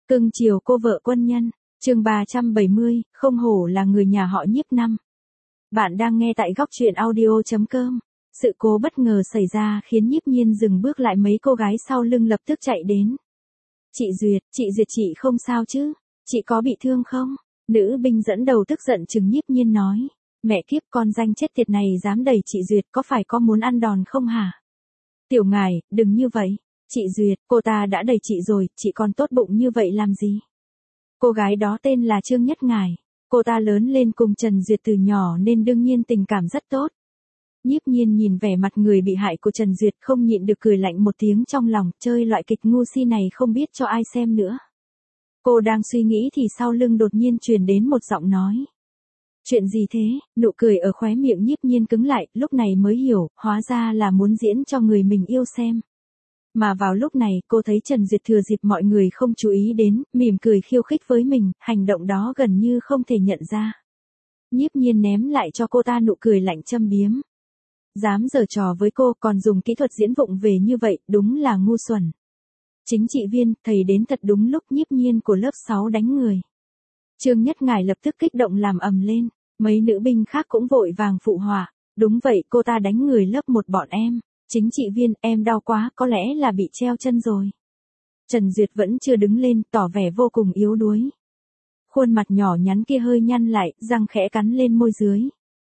Cưng chiều cô vợ quân nhân, chương 370, không hổ là người nhà họ Nhiếp năm. Bạn đang nghe tại góc truyện audio.com. Sự cố bất ngờ xảy ra khiến Nhiếp Nhiên dừng bước lại, mấy cô gái sau lưng lập tức chạy đến. Chị Duyệt chị không sao chứ? Chị có bị thương không? Nữ binh dẫn đầu tức giận chừng Nhiếp Nhiên nói. Mẹ kiếp, con danh chết tiệt này dám đẩy chị Duyệt, có phải có muốn ăn đòn không hả? Tiểu ngài, đừng như vậy. Chị Duyệt, cô ta đã đẩy chị rồi, chị còn tốt bụng như vậy làm gì? Cô gái đó tên là Trương Nhất Ngải. Cô ta lớn lên cùng Trần Duyệt từ nhỏ nên đương nhiên tình cảm rất tốt. Nhiếp Nhiên nhìn vẻ mặt người bị hại của Trần Duyệt không nhịn được cười lạnh một tiếng trong lòng, chơi loại kịch ngu si này không biết cho ai xem nữa. Cô đang suy nghĩ thì sau lưng đột nhiên truyền đến một giọng nói. Chuyện gì thế? Nụ cười ở khóe miệng Nhiếp Nhiên cứng lại, lúc này mới hiểu, hóa ra là muốn diễn cho người mình yêu xem. Mà vào lúc này, cô thấy Trần Duyệt thừa dịp mọi người không chú ý đến, mỉm cười khiêu khích với mình, hành động đó gần như không thể nhận ra. Nhiếp Nhiên ném lại cho cô ta nụ cười lạnh châm biếm. Dám giở trò với cô còn dùng kỹ thuật diễn vụng về như vậy, đúng là ngu xuẩn. Chính trị viên, thầy đến thật đúng lúc. Nhiếp Nhiên của lớp 6 đánh người. Trương Nhất Ngải lập tức kích động làm ầm lên, mấy nữ binh khác cũng vội vàng phụ họa. Đúng vậy, cô ta đánh người lớp 1 bọn em. Chính trị viên, em đau quá, có lẽ là bị treo chân rồi. Trần Duyệt vẫn chưa đứng lên, tỏ vẻ vô cùng yếu đuối. Khuôn mặt nhỏ nhắn kia hơi nhăn lại, răng khẽ cắn lên môi dưới.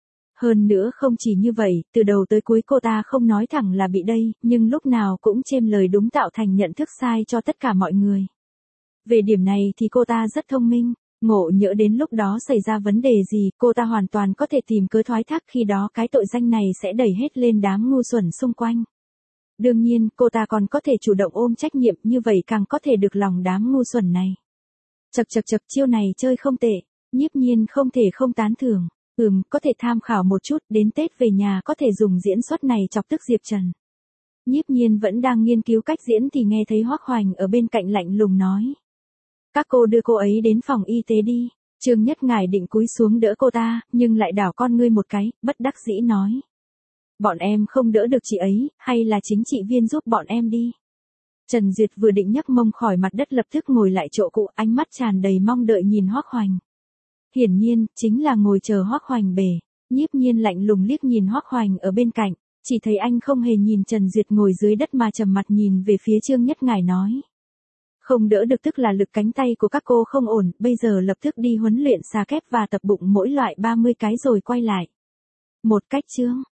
Hơn nữa không chỉ như vậy, từ đầu tới cuối cô ta không nói thẳng là bị đây, nhưng lúc nào cũng chêm lời đúng, tạo thành nhận thức sai cho tất cả mọi người. Về điểm này thì cô ta rất thông minh, ngộ nhỡ đến lúc đó xảy ra vấn đề gì, cô ta hoàn toàn có thể tìm cớ thoái thác, khi đó cái tội danh này sẽ đẩy hết lên đám ngu xuẩn xung quanh. Đương nhiên, cô ta còn có thể chủ động ôm trách nhiệm, như vậy càng có thể được lòng đám ngu xuẩn này. Chậc, chiêu này chơi không tệ, Nhiếp Nhiên không thể không tán thưởng. Có thể tham khảo một chút, đến Tết về nhà có thể dùng diễn xuất này chọc tức Diệp Trần. Nhiếp Nhiên vẫn đang nghiên cứu cách diễn thì nghe thấy Hoắc Hoành ở bên cạnh lạnh lùng nói. Các cô đưa cô ấy đến phòng y tế đi. Trương Nhất Ngải định cúi xuống đỡ cô ta, nhưng lại đảo con ngươi một cái, bất đắc dĩ nói. Bọn em không đỡ được chị ấy, hay là chính trị viên giúp bọn em đi. Trần Duyệt vừa định nhấc mông khỏi mặt đất lập tức ngồi lại chỗ cũ, ánh mắt tràn đầy mong đợi nhìn Hoắc Hoành. Hiển nhiên, chính là ngồi chờ Hoắc Hoành bể. Nhiếp Nhiên lạnh lùng liếc nhìn Hoắc Hoành ở bên cạnh, chỉ thấy anh không hề nhìn Trần Duyệt ngồi dưới đất mà trầm mặt nhìn về phía Trương Nhất Ngải nói. Không đỡ được tức là lực cánh tay của các cô không ổn, bây giờ lập tức đi huấn luyện xà kép và tập bụng mỗi loại 30 cái rồi quay lại. Một cách chương,